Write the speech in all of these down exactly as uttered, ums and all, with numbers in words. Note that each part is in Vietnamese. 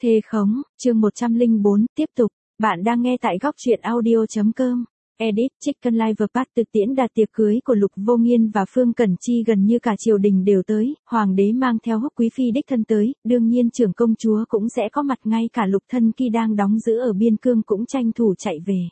Thề khống, chương một trăm lẻ bốn, tiếp tục. Bạn đang nghe tại góc truyện audio.com. Edit, Chicken Live Part thực tiễn đạt tiệc cưới của Lục Vô Nghiên và Phương Cẩn Chi gần như cả triều đình đều tới, hoàng đế mang theo Húc quý phi đích thân tới, đương nhiên trưởng công chúa cũng sẽ có mặt, ngay cả Lục Thân Kỳ đang đóng giữ ở biên cương cũng tranh thủ chạy về.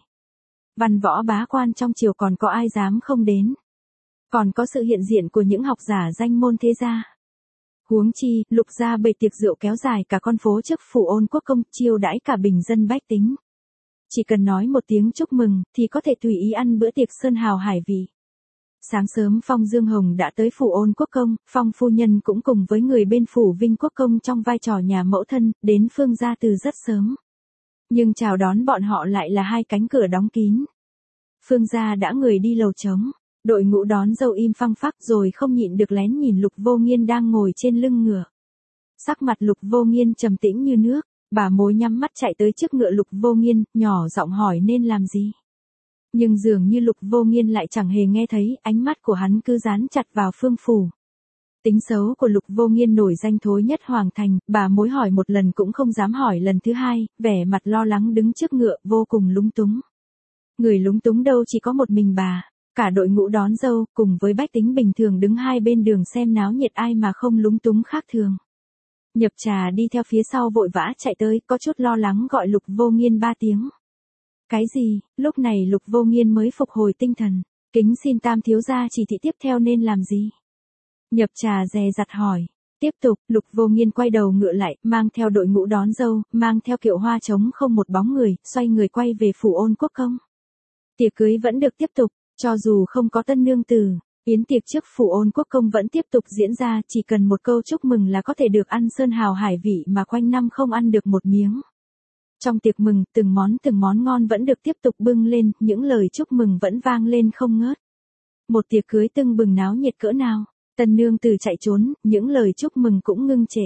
Văn võ bá quan trong triều còn có ai dám không đến. Còn có sự hiện diện của những học giả danh môn thế gia. Huống chi, Lục gia bày tiệc rượu kéo dài cả con phố trước phủ Ôn Quốc công, chiêu đãi cả bình dân bách tính. Chỉ cần nói một tiếng chúc mừng, thì có thể tùy ý ăn bữa tiệc sơn hào hải vị. Sáng sớm Phong Dương Hồng đã tới phủ Ôn Quốc công, Phong phu nhân cũng cùng với người bên phủ Vinh Quốc công trong vai trò nhà mẫu thân, đến Phương gia từ rất sớm. Nhưng chào đón bọn họ lại là hai cánh cửa đóng kín. Phương gia đã người đi lầu trống. Đội ngũ đón dâu im phăng phắc rồi không nhịn được lén nhìn Lục Vô Nghiên đang ngồi trên lưng ngựa. Sắc mặt Lục Vô Nghiên trầm tĩnh như nước, bà mối nhắm mắt chạy tới trước ngựa Lục Vô Nghiên, nhỏ giọng hỏi nên làm gì. Nhưng dường như Lục Vô Nghiên lại chẳng hề nghe thấy, ánh mắt của hắn cứ dán chặt vào Phương phủ. Tính xấu của Lục Vô Nghiên nổi danh thối nhất hoàng thành, bà mối hỏi một lần cũng không dám hỏi lần thứ hai, vẻ mặt lo lắng đứng trước ngựa vô cùng lúng túng. Người lúng túng đâu chỉ có một mình bà. Cả đội ngũ đón dâu, cùng với bách tính bình thường đứng hai bên đường xem náo nhiệt, ai mà không lúng túng khác thường. Nhập Trà đi theo phía sau vội vã chạy tới, có chút lo lắng gọi Lục Vô Nghiên ba tiếng. Cái gì? Lúc này Lục Vô Nghiên mới phục hồi tinh thần. Kính xin Tam thiếu gia chỉ thị tiếp theo nên làm gì? Nhập Trà dè dặt hỏi. Tiếp tục, Lục Vô Nghiên quay đầu ngựa lại, mang theo đội ngũ đón dâu, mang theo kiệu hoa trống không một bóng người, xoay người quay về phủ Ôn Quốc công. Tiệc cưới vẫn được tiếp tục. Cho dù không có tân nương tử, yến tiệc trước phủ Ôn Quốc công vẫn tiếp tục diễn ra, chỉ cần một câu chúc mừng là có thể được ăn sơn hào hải vị mà quanh năm không ăn được một miếng. Trong tiệc mừng, từng món từng món ngon vẫn được tiếp tục bưng lên, những lời chúc mừng vẫn vang lên không ngớt. Một tiệc cưới tưng bừng náo nhiệt cỡ nào, tân nương tử chạy trốn, những lời chúc mừng cũng ngưng trệ.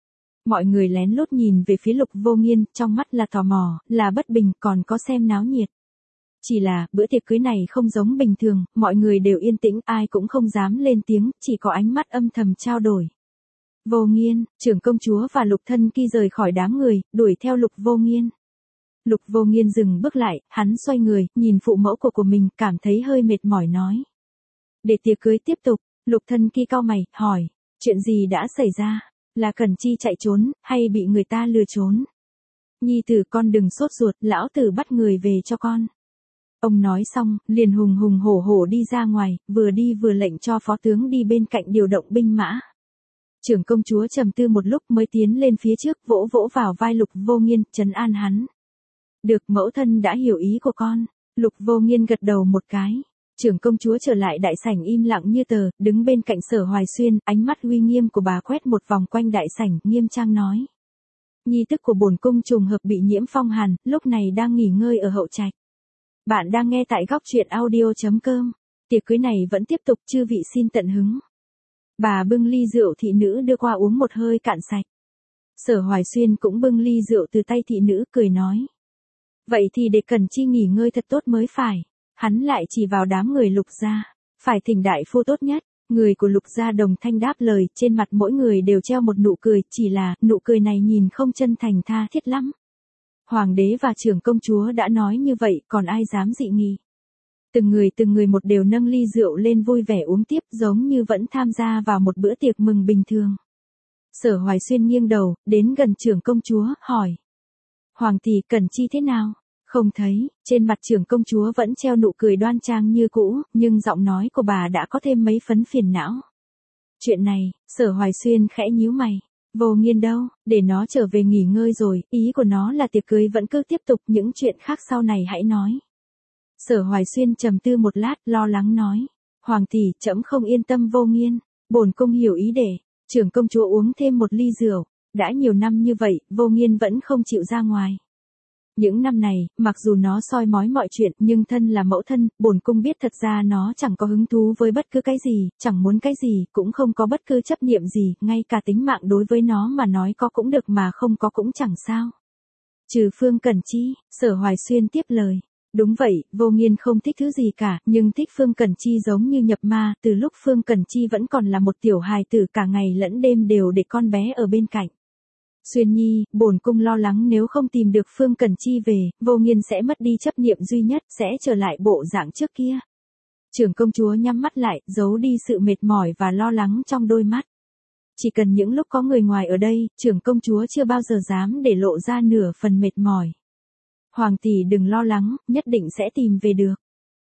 Mọi người lén lút nhìn về phía Lục Vô Nghiên, trong mắt là tò mò, là bất bình, còn có xem náo nhiệt. Chỉ là, bữa tiệc cưới này không giống bình thường, mọi người đều yên tĩnh, ai cũng không dám lên tiếng, chỉ có ánh mắt âm thầm trao đổi. Vô Nghiên, trưởng công chúa và Lục Thân Kỳ rời khỏi đám người, đuổi theo Lục Vô Nghiên. Lục Vô Nghiên dừng bước lại, hắn xoay người, nhìn phụ mẫu của của mình, cảm thấy hơi mệt mỏi nói. Để tiệc cưới tiếp tục, Lục Thân Kỳ cau mày, hỏi, chuyện gì đã xảy ra, là Cẩn Chi chạy trốn, hay bị người ta lừa trốn? Nhi tử con đừng sốt ruột, lão tử bắt người về cho con. Ông nói xong, liền hùng hùng hổ hổ đi ra ngoài, vừa đi vừa lệnh cho phó tướng đi bên cạnh điều động binh mã. Trưởng công chúa trầm tư một lúc mới tiến lên phía trước, vỗ vỗ vào vai Lục Vô Nghiên, trấn an hắn. Được, mẫu thân đã hiểu ý của con. Lục Vô Nghiên gật đầu một cái. Trưởng công chúa trở lại đại sảnh im lặng như tờ, đứng bên cạnh Sở Hoài Xuyên, ánh mắt uy nghiêm của bà quét một vòng quanh đại sảnh, nghiêm trang nói. Nhi tức của bổn cung trùng hợp bị nhiễm phong hàn, lúc này đang nghỉ ngơi ở hậu trạch. Bạn đang nghe tại góc truyện audio.com. Tiệc cưới này vẫn tiếp tục, chư vị xin tận hứng. Bà bưng ly rượu thị nữ đưa qua uống một hơi cạn sạch. Sở Hoài Xuyên cũng bưng ly rượu từ tay thị nữ, cười nói. Vậy thì để Cẩn Chi nghỉ ngơi thật tốt mới phải. Hắn lại chỉ vào đám người Lục gia. Phải thỉnh đại phu tốt nhất. Người của Lục gia đồng thanh đáp lời, trên mặt mỗi người đều treo một nụ cười, chỉ là, nụ cười này nhìn không chân thành tha thiết lắm. Hoàng đế và trưởng công chúa đã nói như vậy, còn ai dám dị nghị. Từng người từng người một đều nâng ly rượu lên vui vẻ uống tiếp, giống như vẫn tham gia vào một bữa tiệc mừng bình thường. Sở Hoài Xuyên nghiêng đầu, đến gần trưởng công chúa, hỏi. Hoàng tỷ, Cẩn Chi thế nào? Không thấy, trên mặt trưởng công chúa vẫn treo nụ cười đoan trang như cũ, nhưng giọng nói của bà đã có thêm mấy phấn phiền não. Chuyện này, Sở Hoài Xuyên khẽ nhíu mày. Vô Nghiên đâu, để nó trở về nghỉ ngơi rồi, ý của nó là tiệc cưới vẫn cứ tiếp tục, những chuyện khác sau này hãy nói. Sở Hoài Xuyên trầm tư một lát, lo lắng nói. Hoàng tỷ, trẫm không yên tâm Vô Nghiên, bổn cung hiểu ý để. Trưởng công chúa uống thêm một ly rượu, đã nhiều năm như vậy, Vô Nghiên vẫn không chịu ra ngoài. Những năm này, mặc dù nó soi mói mọi chuyện, nhưng thân là mẫu thân, bổn cung biết thật ra nó chẳng có hứng thú với bất cứ cái gì, chẳng muốn cái gì, cũng không có bất cứ chấp niệm gì, ngay cả tính mạng đối với nó mà nói có cũng được mà không có cũng chẳng sao. Trừ Phương Cẩn Chi, Sở Hoài Xuyên tiếp lời. Đúng vậy, Vô Nghiên không thích thứ gì cả, nhưng thích Phương Cẩn Chi giống như nhập ma, từ lúc Phương Cẩn Chi vẫn còn là một tiểu hài tử cả ngày lẫn đêm đều để con bé ở bên cạnh. Xuyên nhi, bổn cung lo lắng nếu không tìm được Phương Cẩn Chi về, Vô Nghiên sẽ mất đi chấp niệm duy nhất, sẽ trở lại bộ dạng trước kia. Trưởng công chúa nhắm mắt lại, giấu đi sự mệt mỏi và lo lắng trong đôi mắt. Chỉ cần những lúc có người ngoài ở đây, trưởng công chúa chưa bao giờ dám để lộ ra nửa phần mệt mỏi. Hoàng tỷ đừng lo lắng, nhất định sẽ tìm về được.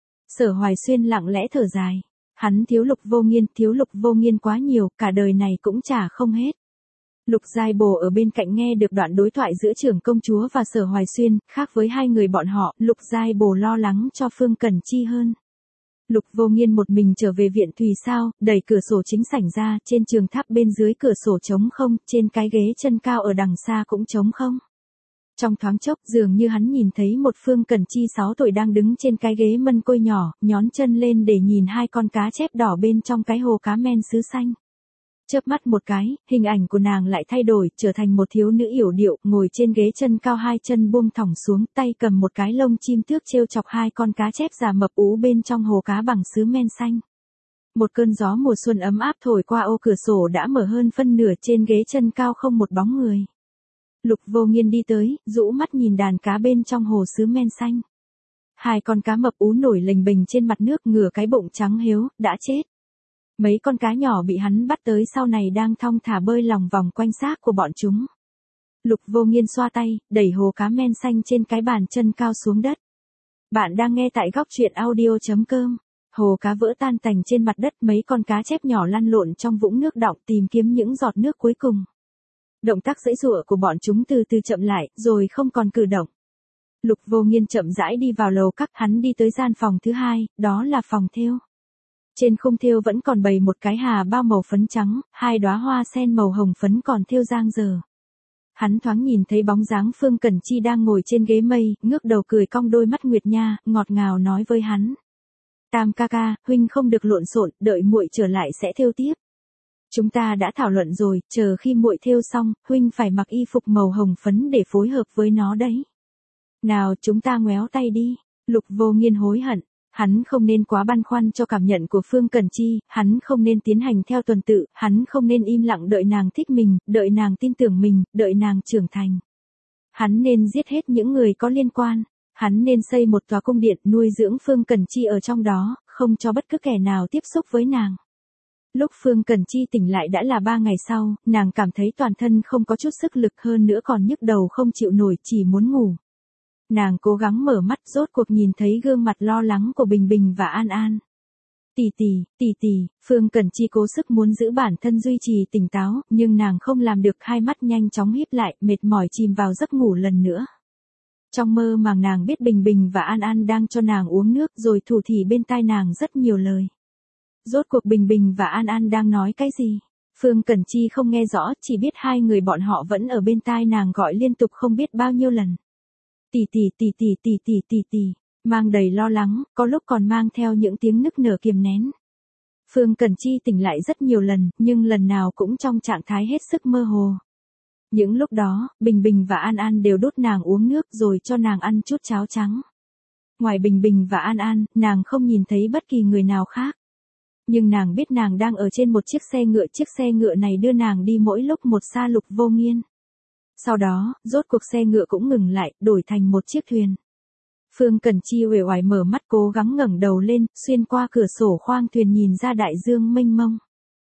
Sở Hoài Xuyên lặng lẽ thở dài. Hắn thiếu Lục Vô Nghiên, thiếu Lục Vô Nghiên quá nhiều, cả đời này cũng trả không hết. Lục Giai Bồ ở bên cạnh nghe được đoạn đối thoại giữa trưởng công chúa và Sở Hoài Xuyên, khác với hai người bọn họ, Lục Giai Bồ lo lắng cho Phương Cẩn Chi hơn. Lục Vô Nghiên một mình trở về viện Thùy Sao, đẩy cửa sổ chính sảnh ra, trên trường tháp bên dưới cửa sổ trống không, trên cái ghế chân cao ở đằng xa cũng trống không. Trong thoáng chốc, dường như hắn nhìn thấy một Phương Cẩn Chi sáu tuổi đang đứng trên cái ghế mân côi nhỏ, nhón chân lên để nhìn hai con cá chép đỏ bên trong cái hồ cá men sứ xanh. Chớp mắt một cái, hình ảnh của nàng lại thay đổi, trở thành một thiếu nữ yểu điệu, ngồi trên ghế chân cao hai chân buông thõng xuống, tay cầm một cái lông chim tước trêu chọc hai con cá chép già mập ú bên trong hồ cá bằng sứ men xanh. Một cơn gió mùa xuân ấm áp thổi qua ô cửa sổ đã mở hơn phân nửa, trên ghế chân cao không một bóng người. Lục Vô Nghiên đi tới, rũ mắt nhìn đàn cá bên trong hồ sứ men xanh. Hai con cá mập ú nổi lềnh bềnh trên mặt nước, ngửa cái bụng trắng hiếu, đã chết. Mấy con cá nhỏ bị hắn bắt tới sau này đang thong thả bơi lòng vòng quanh xác của bọn chúng. Lục Vô Nghiên xoa tay, đẩy hồ cá men xanh trên cái bàn chân cao xuống đất. Bạn đang nghe tại góc truyện audio chấm com. Hồ cá vỡ tan tành trên mặt đất, mấy con cá chép nhỏ lăn lộn trong vũng nước đọng tìm kiếm những giọt nước cuối cùng. Động tác giãy giụa của bọn chúng từ từ chậm lại, rồi không còn cử động. Lục Vô Nghiên chậm rãi đi vào lầu các, hắn đi tới gian phòng thứ hai, đó là phòng thêu. Trên khung thêu vẫn còn bày một cái hà bao màu phấn trắng, hai đóa hoa sen màu hồng phấn còn thêu dang dở. Hắn thoáng nhìn thấy bóng dáng Phương Cẩn Chi đang ngồi trên ghế mây, ngước đầu cười cong đôi mắt nguyệt nha, ngọt ngào nói với hắn: "Tam ca ca, huynh không được lộn xộn, đợi muội trở lại sẽ thêu tiếp. Chúng ta đã thảo luận rồi, chờ khi muội thêu xong, huynh phải mặc y phục màu hồng phấn để phối hợp với nó đấy. Nào, chúng ta ngoéo tay đi." Lục Vô Nghiên hối hận. Hắn không nên quá băn khoăn cho cảm nhận của Phương Cẩn Chi, hắn không nên tiến hành theo tuần tự, hắn không nên im lặng đợi nàng thích mình, đợi nàng tin tưởng mình, đợi nàng trưởng thành. Hắn nên giết hết những người có liên quan, hắn nên xây một tòa cung điện nuôi dưỡng Phương Cẩn Chi ở trong đó, không cho bất cứ kẻ nào tiếp xúc với nàng. Lúc Phương Cẩn Chi tỉnh lại đã là ba ngày sau, nàng cảm thấy toàn thân không có chút sức lực, hơn nữa còn nhức đầu không chịu nổi, chỉ muốn ngủ. Nàng cố gắng mở mắt, rốt cuộc nhìn thấy gương mặt lo lắng của Bình Bình và An An. "Tỷ tỷ, tỷ tỷ." Phương Cẩn Chi cố sức muốn giữ bản thân duy trì tỉnh táo, nhưng nàng không làm được, hai mắt nhanh chóng híp lại, mệt mỏi chìm vào giấc ngủ lần nữa. Trong mơ màng nàng biết Bình Bình và An An đang cho nàng uống nước, rồi thủ thỉ bên tai nàng rất nhiều lời. Rốt cuộc Bình Bình và An An đang nói cái gì? Phương Cẩn Chi không nghe rõ, chỉ biết hai người bọn họ vẫn ở bên tai nàng gọi liên tục không biết bao nhiêu lần. "Tỷ tỷ tỷ tỷ tỷ tỷ tỷ tỷ." Mang đầy lo lắng, có lúc còn mang theo những tiếng nức nở kiềm nén. Phương Cẩn Chi tỉnh lại rất nhiều lần, nhưng lần nào cũng trong trạng thái hết sức mơ hồ. Những lúc đó, Bình Bình và An An đều đút nàng uống nước rồi cho nàng ăn chút cháo trắng. Ngoài Bình Bình và An An, nàng không nhìn thấy bất kỳ người nào khác. Nhưng nàng biết nàng đang ở trên một chiếc xe ngựa, chiếc xe ngựa này đưa nàng đi mỗi lúc một xa Lục Vô Nghiên. Sau đó, rốt cuộc xe ngựa cũng ngừng lại, đổi thành một chiếc thuyền. Phương Cẩn Chi uể oải mở mắt, cố gắng ngẩng đầu lên, xuyên qua cửa sổ khoang thuyền nhìn ra đại dương mênh mông.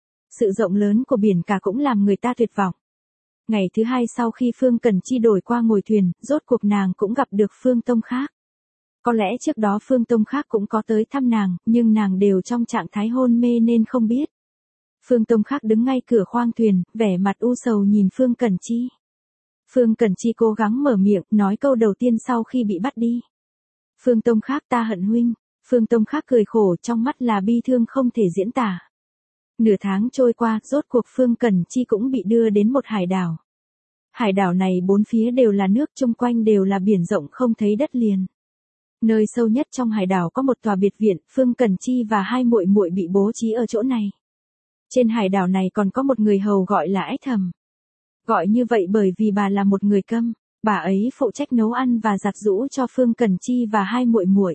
Sự rộng lớn của biển cả cũng làm người ta tuyệt vọng. Ngày thứ hai sau khi Phương Cẩn Chi đổi qua ngồi thuyền, rốt cuộc nàng cũng gặp được Phương Tông Khác. Có lẽ trước đó Phương Tông Khác cũng có tới thăm nàng, nhưng nàng đều trong trạng thái hôn mê nên không biết. Phương Tông Khác đứng ngay cửa khoang thuyền, vẻ mặt u sầu nhìn Phương Cẩn Chi. Phương Cẩn Chi cố gắng mở miệng, nói câu đầu tiên sau khi bị bắt đi. "Phương Tông Khác, ta hận huynh." Phương Tông Khác cười khổ, trong mắt là bi thương không thể diễn tả. Nửa tháng trôi qua, rốt cuộc Phương Cẩn Chi cũng bị đưa đến một hải đảo. Hải đảo này bốn phía đều là nước, chung quanh đều là biển rộng không thấy đất liền. Nơi sâu nhất trong hải đảo có một tòa biệt viện, Phương Cẩn Chi và hai muội muội bị bố trí ở chỗ này. Trên hải đảo này còn có một người hầu gọi là Ếch Thầm. Gọi như vậy bởi vì bà là một người câm, bà ấy phụ trách nấu ăn và giặt giũ cho Phương Cẩn Chi và hai muội muội.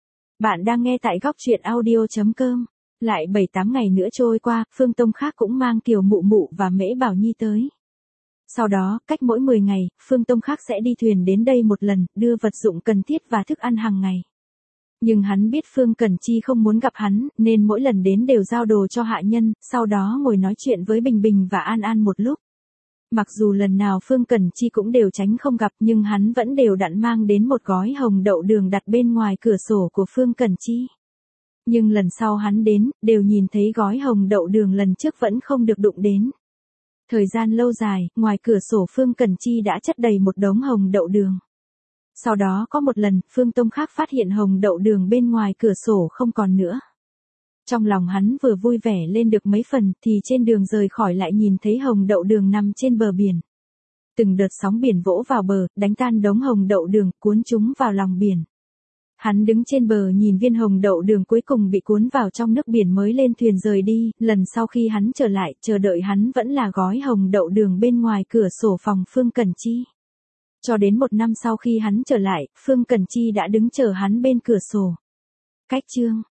Bạn đang nghe tại góc truyện audio chấm com. Lại bảy tám ngày nữa trôi qua, Phương Tông Khác cũng mang Kiều Mụ Mụ và Mễ Bảo Nhi tới. Sau đó, cách mỗi mười ngày, Phương Tông Khác sẽ đi thuyền đến đây một lần, đưa vật dụng cần thiết và thức ăn hàng ngày. Nhưng hắn biết Phương Cẩn Chi không muốn gặp hắn, nên mỗi lần đến đều giao đồ cho hạ nhân, sau đó ngồi nói chuyện với Bình Bình và An An một lúc. Mặc dù lần nào Phương Cẩn Chi cũng đều tránh không gặp, nhưng hắn vẫn đều đặn mang đến một gói hồng đậu đường đặt bên ngoài cửa sổ của Phương Cẩn Chi. Nhưng lần sau hắn đến, đều nhìn thấy gói hồng đậu đường lần trước vẫn không được đụng đến. Thời gian lâu dài, ngoài cửa sổ Phương Cẩn Chi đã chất đầy một đống hồng đậu đường. Sau đó có một lần, Phương Tông Khác phát hiện hồng đậu đường bên ngoài cửa sổ không còn nữa. Trong lòng hắn vừa vui vẻ lên được mấy phần, thì trên đường rời khỏi lại nhìn thấy hồng đậu đường nằm trên bờ biển. Từng đợt sóng biển vỗ vào bờ, đánh tan đống hồng đậu đường, cuốn chúng vào lòng biển. Hắn đứng trên bờ nhìn viên hồng đậu đường cuối cùng bị cuốn vào trong nước biển mới lên thuyền rời đi, lần sau khi hắn trở lại, chờ đợi hắn vẫn là gói hồng đậu đường bên ngoài cửa sổ phòng Phương Cẩn Chi. Cho đến một năm sau khi hắn trở lại, Phương Cẩn Chi đã đứng chờ hắn bên cửa sổ. Cách chương